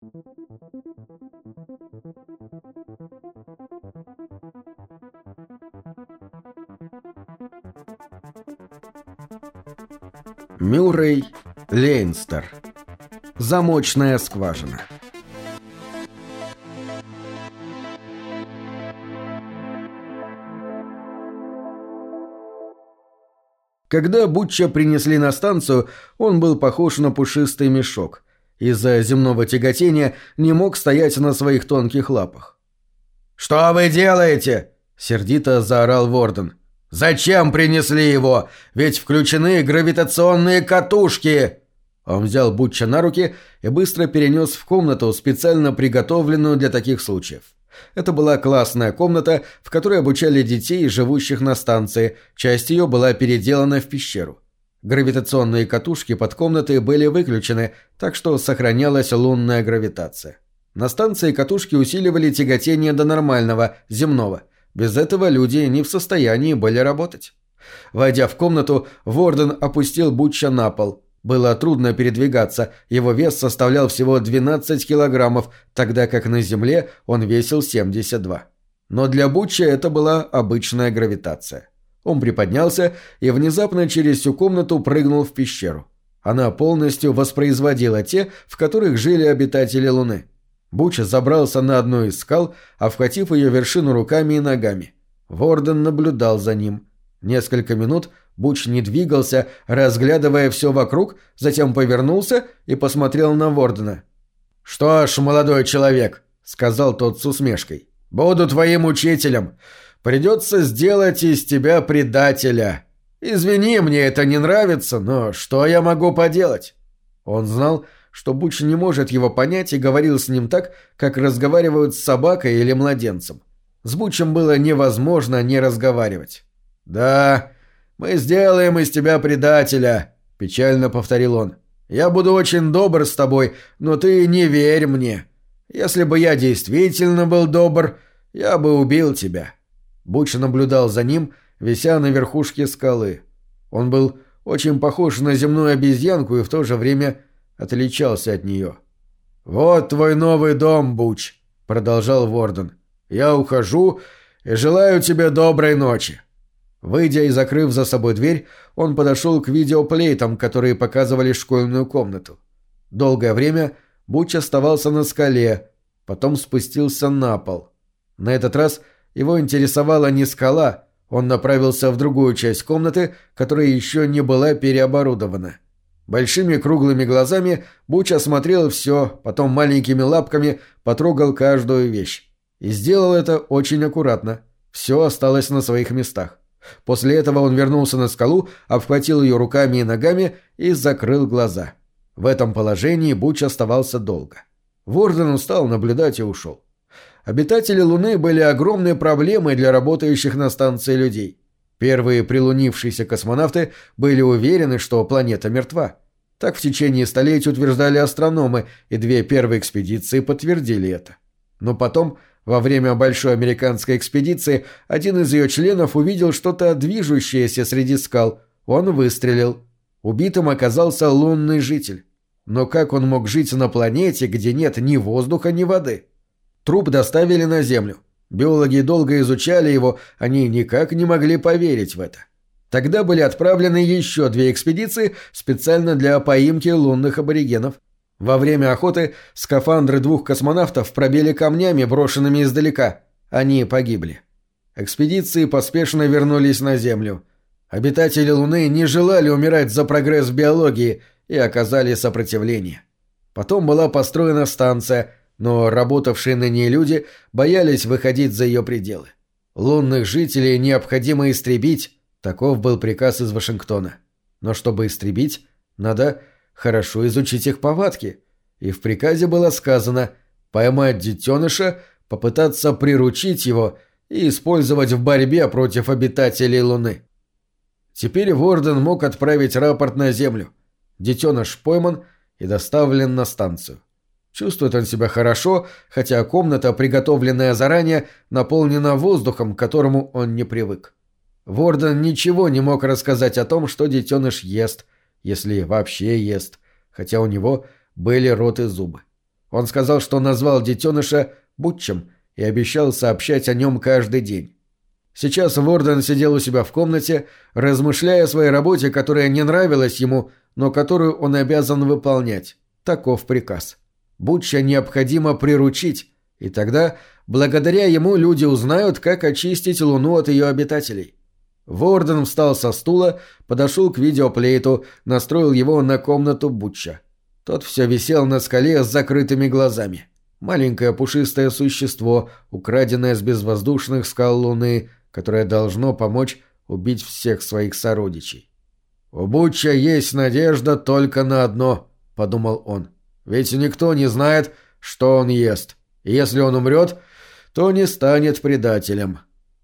Мюррей Лейнстер. Замочная скважина. Когда Бутча принесли на станцию, он был похож на пушистый мешок. Из-за земного тяготения не мог стоять на своих тонких лапах. «Что вы делаете?» — сердито заорал Ворден. «Зачем принесли его? Ведь включены гравитационные катушки!» Он взял Бутча на руки и быстро перенес в комнату, специально приготовленную для таких случаев. Это была классная комната, в которой обучали детей, живущих на станции. Часть ее была переделана в пещеру. Гравитационные катушки под комнатой были выключены, так что сохранялась лунная гравитация. На станции катушки усиливали тяготение до нормального, земного. Без этого люди не в состоянии были работать. Войдя в комнату, Ворден опустил Бутча на пол. Было трудно передвигаться, его вес составлял всего 12 килограммов, тогда как на Земле он весил 72. Но для Бутча это была обычная гравитация. Он приподнялся и внезапно через всю комнату прыгнул в пещеру. Она полностью воспроизводила те, в которых жили обитатели Луны. Бутч забрался на одну из скал, обхватив ее вершину руками и ногами. Ворден наблюдал за ним. Несколько минут Бутч не двигался, разглядывая все вокруг, затем повернулся и посмотрел на Вордена. «Что ж, молодой человек», — сказал тот с усмешкой, — «буду твоим учителем. Придется сделать из тебя предателя. Извини, мне это не нравится, но что я могу поделать?» Он знал, что Бутч не может его понять, и говорил с ним так, как разговаривают с собакой или младенцем. С Бутчем было невозможно не разговаривать. «Да, мы сделаем из тебя предателя», — печально повторил он. «Я буду очень добр с тобой, но ты не верь мне. Если бы я действительно был добр, я бы убил тебя». Бутч наблюдал за ним, вися на верхушке скалы. Он был очень похож на земную обезьянку и в то же время отличался от нее. «Вот твой новый дом, Бутч», — продолжал Ворден. «Я ухожу и желаю тебе доброй ночи». Выйдя и закрыв за собой дверь, он подошел к видеоплейтам, которые показывали школьную комнату. Долгое время Бутч оставался на скале, потом спустился на пол. На этот раз его интересовала не скала, он направился в другую часть комнаты, которая еще не была переоборудована. Большими круглыми глазами Бутч осмотрел все, потом маленькими лапками потрогал каждую вещь. И сделал это очень аккуратно. Все осталось на своих местах. После этого он вернулся на скалу, обхватил ее руками и ногами и закрыл глаза. В этом положении Бутч оставался долго. Ворден устал наблюдать и ушел. Обитатели Луны были огромной проблемой для работающих на станции людей. Первые прилунившиеся космонавты были уверены, что планета мертва. Так в течение столетий утверждали астрономы, и две первые экспедиции подтвердили это. Но потом, во время большой американской экспедиции, один из ее членов увидел что-то движущееся среди скал. Он выстрелил. Убитым оказался лунный житель. Но как он мог жить на планете, где нет ни воздуха, ни воды? Труп доставили на Землю. Биологи долго изучали его, они никак не могли поверить в это. Тогда были отправлены еще две экспедиции специально для поимки лунных аборигенов. Во время охоты скафандры двух космонавтов пробили камнями, брошенными издалека. Они погибли. Экспедиции поспешно вернулись на Землю. Обитатели Луны не желали умирать за прогресс в биологии и оказали сопротивление. Потом была построена станция, но работавшие на ней люди боялись выходить за ее пределы. Лунных жителей необходимо истребить, таков был приказ из Вашингтона. Но чтобы истребить, надо хорошо изучить их повадки, и в приказе было сказано поймать детеныша, попытаться приручить его и использовать в борьбе против обитателей Луны. Теперь Ворден мог отправить рапорт на Землю. Детеныш пойман и доставлен на станцию. Чувствует он себя хорошо, хотя комната, приготовленная заранее, наполнена воздухом, к которому он не привык. Ворден ничего не мог рассказать о том, что детеныш ест, если вообще ест, хотя у него были рот и зубы. Он сказал, что назвал детеныша Бутчем и обещал сообщать о нем каждый день. Сейчас Ворден сидел у себя в комнате, размышляя о своей работе, которая не нравилась ему, но которую он обязан выполнять. Таков приказ. Бутча необходимо приручить, и тогда, благодаря ему, люди узнают, как очистить Луну от ее обитателей. Ворден встал со стула, подошел к видеоплейту, настроил его на комнату Бутча. Тот все висел на скале с закрытыми глазами. Маленькое пушистое существо, украденное с безвоздушных скал Луны, которое должно помочь убить всех своих сородичей. «У Бутча есть надежда только на одно», — подумал он. «Ведь никто не знает, что он ест. И если он умрет, то не станет предателем».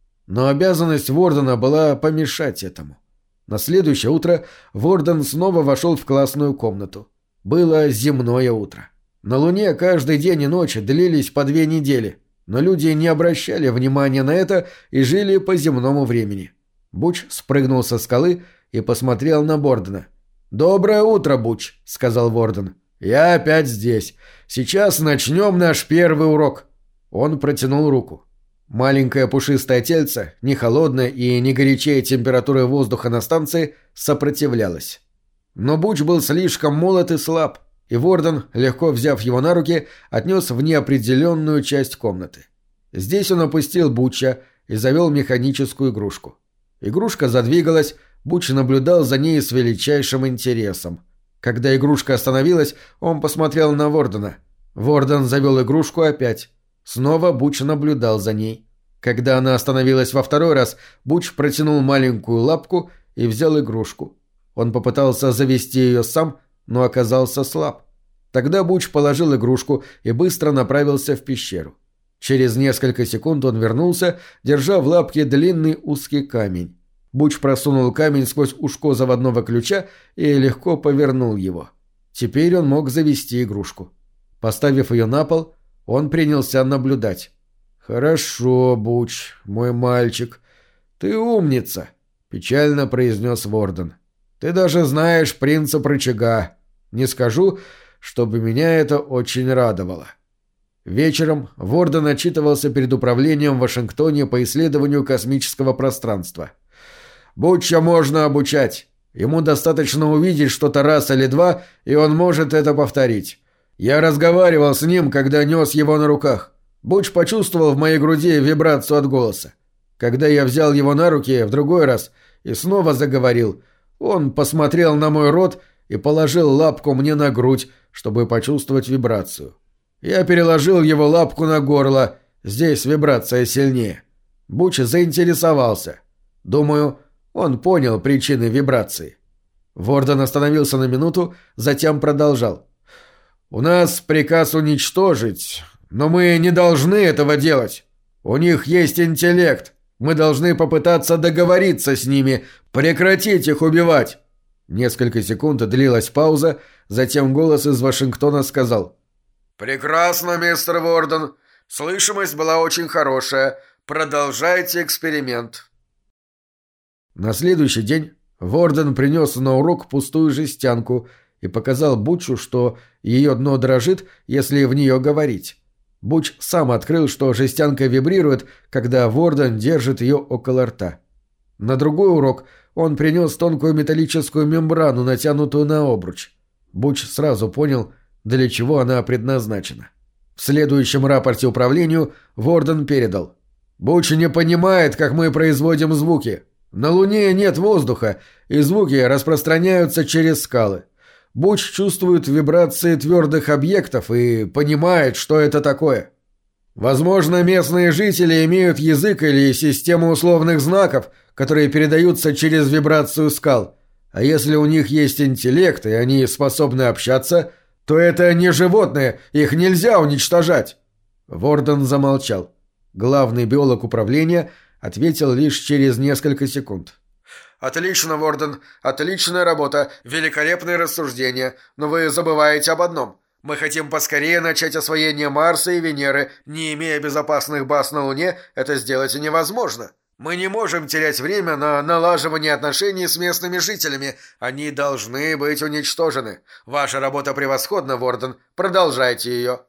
Но обязанность Вордена была помешать этому. На следующее утро Ворден снова вошел в классную комнату. Было земное утро. На Луне каждый день и ночь длились по 2 недели, но люди не обращали внимания на это и жили по земному времени. Буч спрыгнул со скалы и посмотрел на Вордена. «Доброе утро, Буч», — сказал Ворден. «Я опять здесь. Сейчас начнем наш первый урок». Он протянул руку. Маленькое пушистое тельце, не холодное и не горячее температуры воздуха на станции, сопротивлялось. Но Буч был слишком молод и слаб, и Ворден, легко взяв его на руки, отнес в неопределенную часть комнаты. Здесь он опустил Буча и завел механическую игрушку. Игрушка задвигалась, Буч наблюдал за ней с величайшим интересом. Когда игрушка остановилась, он посмотрел на Вордена. Ворден завел игрушку опять. Снова Буч наблюдал за ней. Когда она остановилась во второй раз, Буч протянул маленькую лапку и взял игрушку. Он попытался завести ее сам, но оказался слаб. Тогда Буч положил игрушку и быстро направился в пещеру. Через несколько секунд он вернулся, держа в лапке длинный узкий камень. Буч просунул камень сквозь ушко заводного ключа и легко повернул его. Теперь он мог завести игрушку. Поставив ее на пол, он принялся наблюдать. «Хорошо, Буч, мой мальчик. Ты умница», — печально произнес Ворден. «Ты даже знаешь принцип рычага. Не скажу, чтобы меня это очень радовало». Вечером Ворден отчитывался перед управлением в Вашингтоне по исследованию космического пространства. «Бутча можно обучать. Ему достаточно увидеть что-то раз или два, и он может это повторить. Я разговаривал с ним, когда нес его на руках. Буч почувствовал в моей груди вибрацию от голоса. Когда я взял его на руки в другой раз и снова заговорил, он посмотрел на мой рот и положил лапку мне на грудь, чтобы почувствовать вибрацию. Я переложил его лапку на горло, здесь вибрация сильнее. Буч заинтересовался. Думаю, он понял причины вибрации». Ворден остановился на минуту, затем продолжал. «У нас приказ уничтожить, но мы не должны этого делать. У них есть интеллект. Мы должны попытаться договориться с ними, прекратить их убивать». Несколько секунд длилась пауза, затем голос из Вашингтона сказал. «Прекрасно, мистер Ворден. Слышимость была очень хорошая. Продолжайте эксперимент». На следующий день Ворден принес на урок пустую жестянку и показал Бучу, что ее дно дрожит, если в нее говорить. Буч сам открыл, что жестянка вибрирует, когда Ворден держит ее около рта. На другой урок он принес тонкую металлическую мембрану, натянутую на обруч. Буч сразу понял, для чего она предназначена. В следующем рапорте управлению Ворден передал. «Буч не понимает, как мы производим звуки. На Луне нет воздуха, и звуки распространяются через скалы. Буч чувствует вибрации твердых объектов и понимает, что это такое. Возможно, местные жители имеют язык или систему условных знаков, которые передаются через вибрацию скал. А если у них есть интеллект, и они способны общаться, то это не животные, их нельзя уничтожать». Ворден замолчал. Главный биолог управления ответил лишь через несколько секунд. «Отлично, Ворден, отличная работа, великолепные рассуждения, но вы забываете об одном. Мы хотим поскорее начать освоение Марса и Венеры. Не имея безопасных баз на Луне, это сделать невозможно. Мы не можем терять время на налаживание отношений с местными жителями. Они должны быть уничтожены. Ваша работа превосходна, Ворден, продолжайте ее».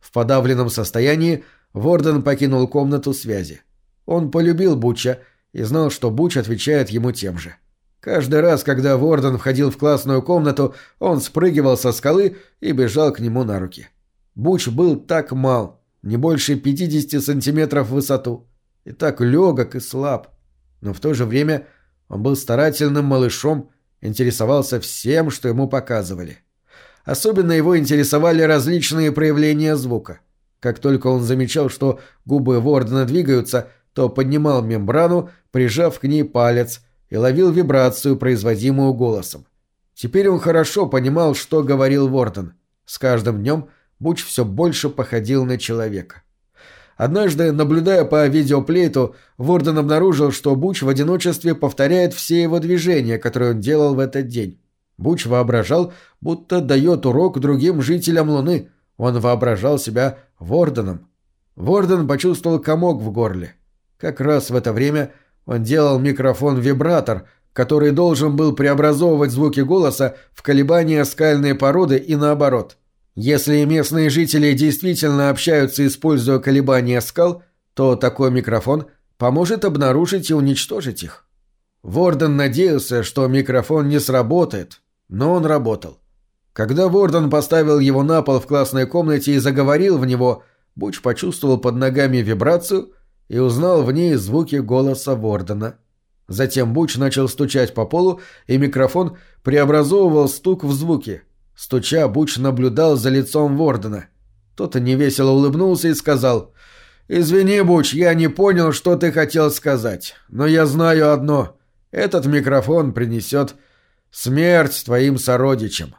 В подавленном состоянии Ворден покинул комнату связи. Он полюбил Бутча и знал, что Бутч отвечает ему тем же. Каждый раз, когда Ворден входил в классную комнату, он спрыгивал со скалы и бежал к нему на руки. Бутч был так мал, не больше 50 сантиметров в высоту, и так легок и слаб. Но в то же время он был старательным малышом, интересовался всем, что ему показывали. Особенно его интересовали различные проявления звука. Как только он замечал, что губы Вордена двигаются, то поднимал мембрану, прижав к ней палец, и ловил вибрацию, производимую голосом. Теперь он хорошо понимал, что говорил Ворден. С каждым днем Бутч все больше походил на человека. Однажды, наблюдая по видеоплейту, Ворден обнаружил, что Бутч в одиночестве повторяет все его движения, которые он делал в этот день. Бутч воображал, будто дает урок другим жителям Луны. Он воображал себя Ворденом. Ворден почувствовал комок в горле. Как раз в это время он делал микрофон-вибратор, который должен был преобразовывать звуки голоса в колебания скальной породы и наоборот. Если местные жители действительно общаются, используя колебания скал, то такой микрофон поможет обнаружить и уничтожить их. Ворден надеялся, что микрофон не сработает, но он работал. Когда Ворден поставил его на пол в классной комнате и заговорил в него, Бутч почувствовал под ногами вибрацию и узнал в ней звуки голоса Вордена. Затем Бутч начал стучать по полу, и микрофон преобразовывал стук в звуки. Стуча, Бутч наблюдал за лицом Вордена. Тот невесело улыбнулся и сказал: «Извини, Бутч, я не понял, что ты хотел сказать. Но я знаю одно. Этот микрофон принесет смерть твоим сородичам».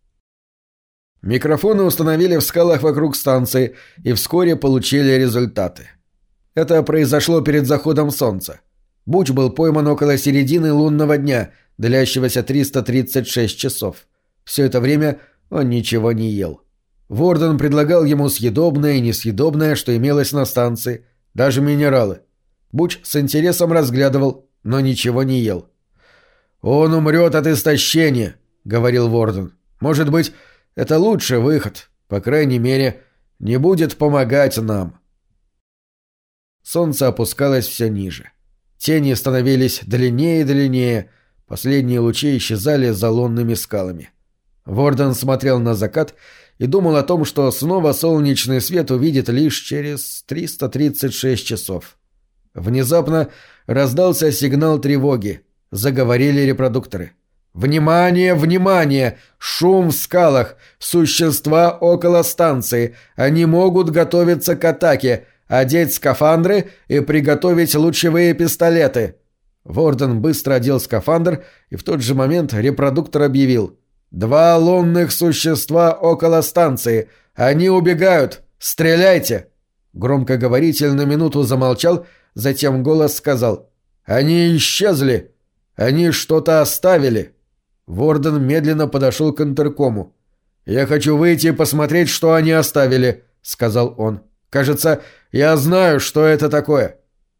Микрофоны установили в скалах вокруг станции и вскоре получили результаты. Это произошло перед заходом солнца. Бутч был пойман около середины лунного дня, длящегося 336 часов. Все это время он ничего не ел. Ворден предлагал ему съедобное и несъедобное, что имелось на станции, даже минералы. Бутч с интересом разглядывал, но ничего не ел. «Он умрет от истощения», — говорил Ворден. «Может быть, это лучший выход, по крайней мере, не будет помогать нам». Солнце опускалось все ниже. Тени становились длиннее и длиннее, последние лучи исчезали за лунными скалами. Ворден смотрел на закат и думал о том, что снова солнечный свет увидит лишь через 336 часов. Внезапно раздался сигнал тревоги. Заговорили репродукторы. «Внимание, внимание! Шум в скалах! Существа около станции! Они могут готовиться к атаке! Одеть скафандры и приготовить лучевые пистолеты!» Ворден быстро одел скафандр, и в тот же момент репродуктор объявил: «2 лунных существа около станции! Они убегают! Стреляйте!» Громкоговоритель на минуту замолчал, затем голос сказал: «Они исчезли! Они что-то оставили!» Ворден медленно подошел к интеркому. «Я хочу выйти и посмотреть, что они оставили», — сказал он. «Кажется, я знаю, что это такое».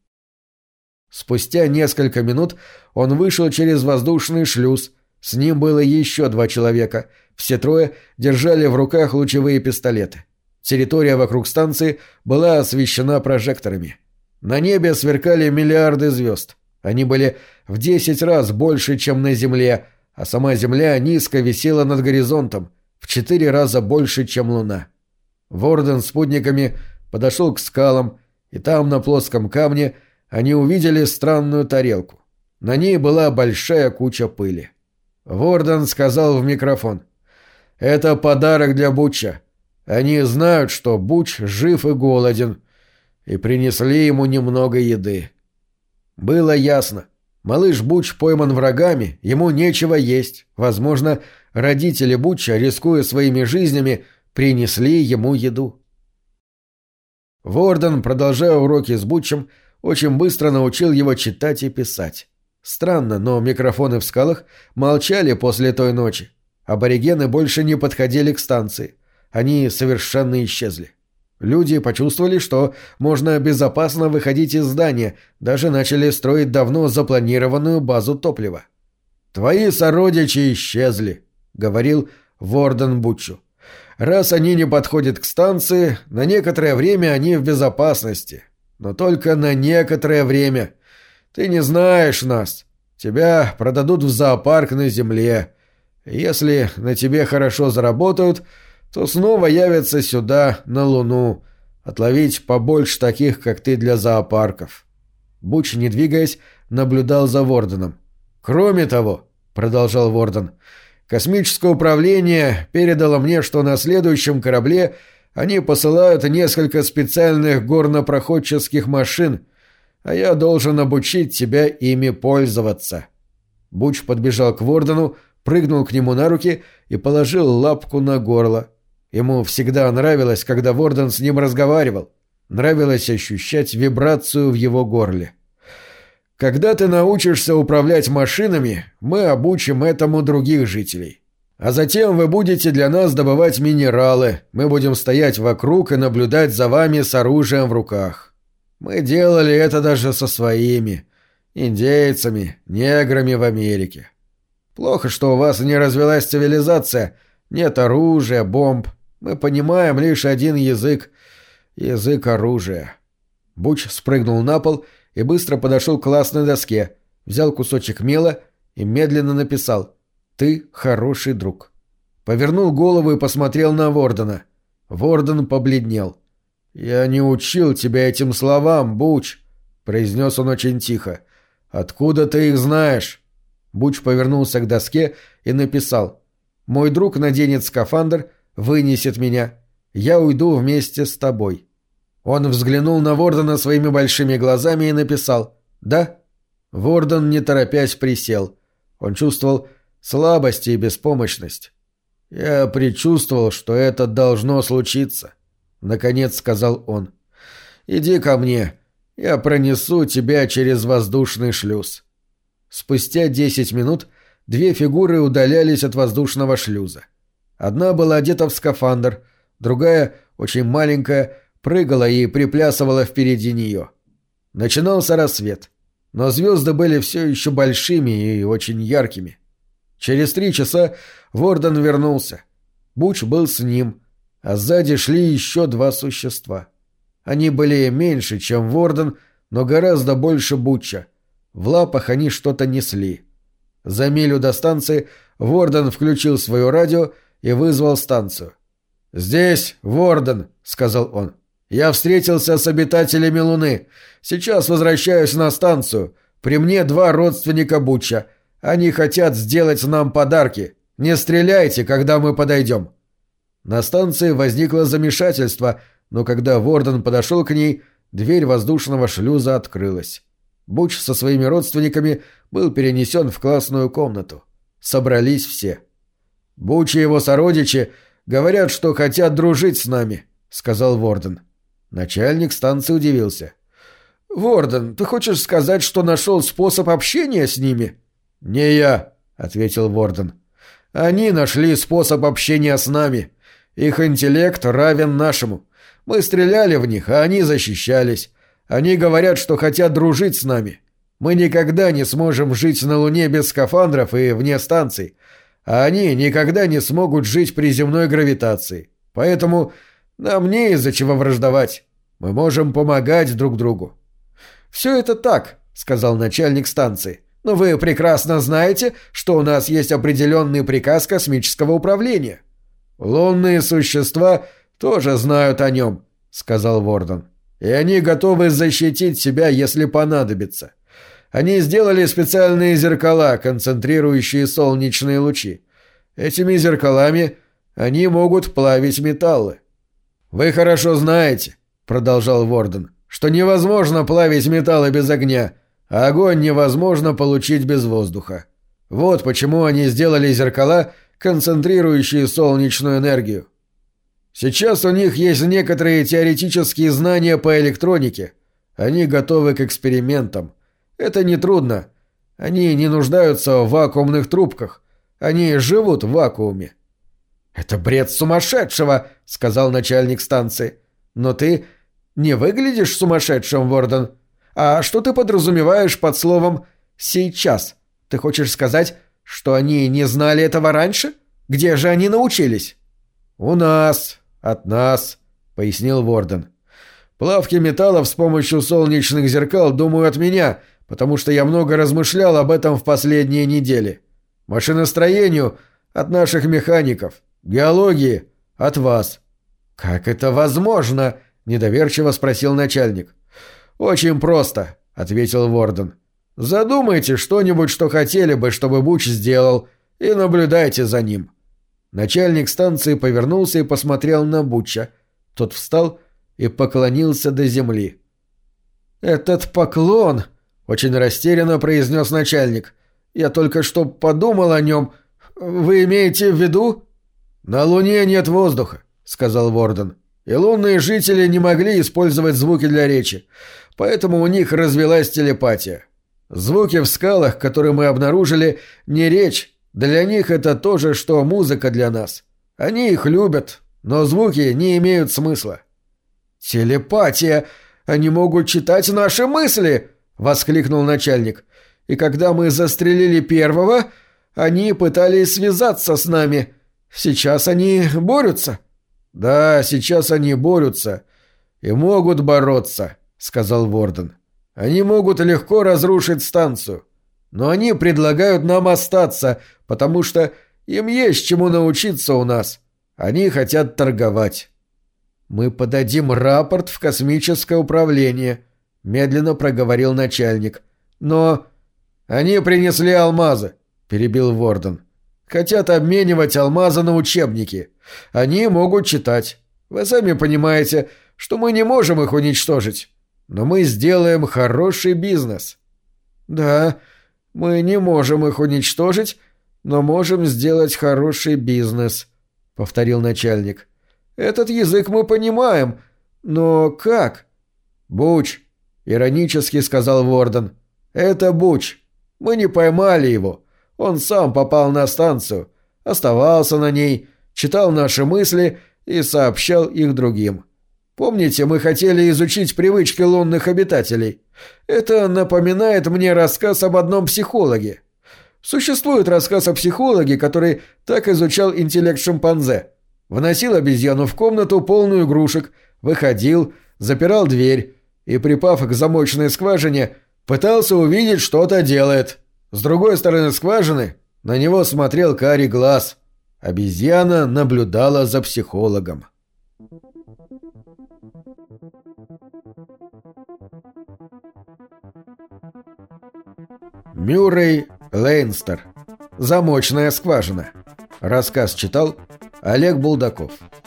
Спустя несколько минут он вышел через воздушный шлюз. С ним было еще 2 человека. Все 3 держали в руках лучевые пистолеты. Территория вокруг станции была освещена прожекторами. На небе сверкали миллиарды звезд. Они были в 10 раз больше, чем на Земле, а сама Земля низко висела над горизонтом, в 4 раза больше, чем Луна. Ворден с спутниками подошел к скалам, и там, на плоском камне, они увидели странную тарелку. На ней была большая куча пыли. Ворден сказал в микрофон: «Это подарок для Бутча. Они знают, что Бутч жив и голоден, и принесли ему немного еды». Было ясно. Малыш Бутч пойман врагами, ему нечего есть. Возможно, родители Бутча, рискуя своими жизнями, принесли ему еду. Ворден, продолжая уроки с Бутчем, очень быстро научил его читать и писать. Странно, но микрофоны в скалах молчали после той ночи. Аборигены больше не подходили к станции. Они совершенно исчезли. Люди почувствовали, что можно безопасно выходить из здания, даже начали строить давно запланированную базу топлива. «Твои сородичи исчезли», — говорил Ворден Бутчу. Раз они не подходят к станции, на некоторое время они в безопасности. Но только на некоторое время. Ты не знаешь нас. Тебя продадут в зоопарк на Земле. Если на тебе хорошо заработают, то снова явятся сюда, на Луну, отловить побольше таких, как ты, для зоопарков». Буч, не двигаясь, наблюдал за Ворденом. «Кроме того», — продолжал Ворден, — «космическое управление передало мне, что на следующем корабле они посылают несколько специальных горнопроходческих машин, а я должен обучить тебя ими пользоваться». Буч подбежал к Вордену, прыгнул к нему на руки и положил лапку на горло. Ему всегда нравилось, когда Ворден с ним разговаривал. Нравилось ощущать вибрацию в его горле. «Когда ты научишься управлять машинами, мы обучим этому других жителей. А затем вы будете для нас добывать минералы, мы будем стоять вокруг и наблюдать за вами с оружием в руках. Мы делали это даже со своими индейцами, неграми в Америке. Плохо, что у вас не развилась цивилизация, нет оружия, бомб. Мы понимаем лишь один язык — язык оружия». Буч спрыгнул на пол и быстро подошел к классной доске, взял кусочек мела и медленно написал «Ты хороший друг». Повернул голову и посмотрел на Вордена. Ворден побледнел. «Я не учил тебя этим словам, Буч», — произнес он очень тихо. «Откуда ты их знаешь?» Буч повернулся к доске и написал: «Мой друг наденет скафандр, вынесет меня. Я уйду вместе с тобой». Он взглянул на Вордена своими большими глазами и написал: «Да». Ворден, не торопясь, присел. Он чувствовал слабость и беспомощность. «Я предчувствовал, что это должно случиться», — наконец сказал он. «Иди ко мне, я пронесу тебя через воздушный шлюз». Спустя 10 минут две фигуры удалялись от воздушного шлюза. Одна была одета в скафандр, другая, очень маленькая, прыгала и приплясывала впереди нее. Начинался рассвет, но звезды были все еще большими и очень яркими. Через 3 часа Ворден вернулся. Буч был с ним, а сзади шли еще 2 существа. Они были меньше, чем Ворден, но гораздо больше Буча. В лапах они что-то несли. За милю до станции Ворден включил свое радио и вызвал станцию. «Здесь Ворден», — сказал он. «Я встретился с обитателями Луны. Сейчас возвращаюсь на станцию. При мне 2 родственника Буча. Они хотят сделать нам подарки. Не стреляйте, когда мы подойдем». На станции возникло замешательство, но когда Ворден подошел к ней, дверь воздушного шлюза открылась. Буч со своими родственниками был перенесен в классную комнату. Собрались все. «Буч и его сородичи говорят, что хотят дружить с нами», — сказал Ворден. Начальник станции удивился. «Ворден, ты хочешь сказать, что нашел способ общения с ними?» «Не я», — ответил Ворден. «Они нашли способ общения с нами. Их интеллект равен нашему. Мы стреляли в них, а они защищались. Они говорят, что хотят дружить с нами. Мы никогда не сможем жить на Луне без скафандров и вне станций, а они никогда не смогут жить при земной гравитации. Поэтому нам не из-за чего враждовать. Мы можем помогать друг другу». «Все это так», — сказал начальник станции. «Но вы прекрасно знаете, что у нас есть определенный приказ космического управления». «Лунные существа тоже знают о нем», — сказал Ворден. «И они готовы защитить себя, если понадобится. Они сделали специальные зеркала, концентрирующие солнечные лучи. Этими зеркалами они могут плавить металлы». «Вы хорошо знаете», — продолжал Ворден, «что невозможно плавить металлы без огня, а огонь невозможно получить без воздуха. Вот почему они сделали зеркала, концентрирующие солнечную энергию. Сейчас у них есть некоторые теоретические знания по электронике. Они готовы к экспериментам. Это нетрудно. Они не нуждаются в вакуумных трубках. Они живут в вакууме». «Это бред сумасшедшего», — сказал начальник станции. «Но ты не выглядишь сумасшедшим, Ворден. А что ты подразумеваешь под словом «сейчас»? Ты хочешь сказать, что они не знали этого раньше? Где же они научились?» «У нас, от нас», — пояснил Ворден. «Плавки металлов с помощью солнечных зеркал, думаю, от меня, потому что я много размышлял об этом в последние недели. Машиностроению — от наших механиков, геологии — от вас». «Как это возможно?» — недоверчиво спросил начальник. «Очень просто», — ответил Ворден. «Задумайте что-нибудь, что хотели бы, чтобы Буч сделал, и наблюдайте за ним». Начальник станции повернулся и посмотрел на Буча. Тот встал и поклонился до земли. «Этот поклон!» — очень растерянно произнес начальник. «Я только что подумал о нем. Вы имеете в виду?» «На Луне нет воздуха», — сказал Ворден. «И лунные жители не могли использовать звуки для речи, поэтому у них развилась телепатия. Звуки в скалах, которые мы обнаружили, не речь. Для них это то же, что музыка для нас. Они их любят, но звуки не имеют смысла». «Телепатия! Они могут читать наши мысли!» — воскликнул начальник. «И когда мы застрелили первого, они пытались связаться с нами. Сейчас они борются». «Да, сейчас они борются. И могут бороться», — сказал Ворден. «Они могут легко разрушить станцию. Но они предлагают нам остаться, потому что им есть чему научиться у нас. Они хотят торговать». «Мы подадим рапорт в космическое управление», — медленно проговорил начальник. «Но...» «Они принесли алмазы», — перебил Ворден. «Хотят обменивать алмазы на учебники. Они могут читать. Вы сами понимаете, что мы не можем их уничтожить. Но мы сделаем хороший бизнес». «Да, мы не можем их уничтожить, но можем сделать хороший бизнес», — повторил начальник. «Этот язык мы понимаем, но как?» «Буч», — иронически сказал Ворден. «Это Буч. Мы не поймали его. Он сам попал на станцию, оставался на ней, читал наши мысли и сообщал их другим. Помните, мы хотели изучить привычки лунных обитателей? Это напоминает мне рассказ об одном психологе. Существует рассказ о психологе, который так изучал интеллект шимпанзе. Вносил обезьяну в комнату, полную игрушек, выходил, запирал дверь и, припав к замочной скважине, пытался увидеть, что-то делает. С другой стороны скважины на него смотрел карий глаз. Обезьяна наблюдала за психологом. Мюррей Лейнстер. Замочная скважина. Рассказ читал Олег Булдаков.